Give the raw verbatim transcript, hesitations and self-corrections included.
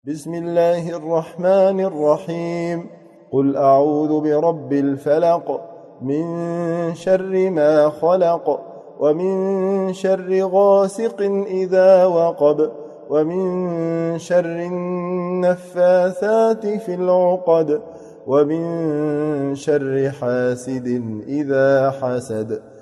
بسم الله الرحمن الرحيم. قل أعوذ برب الفلق من شر ما خلق ومن شر غاسق إذا وقب ومن شر النفاثات في العقد ومن شر حاسد إذا حسد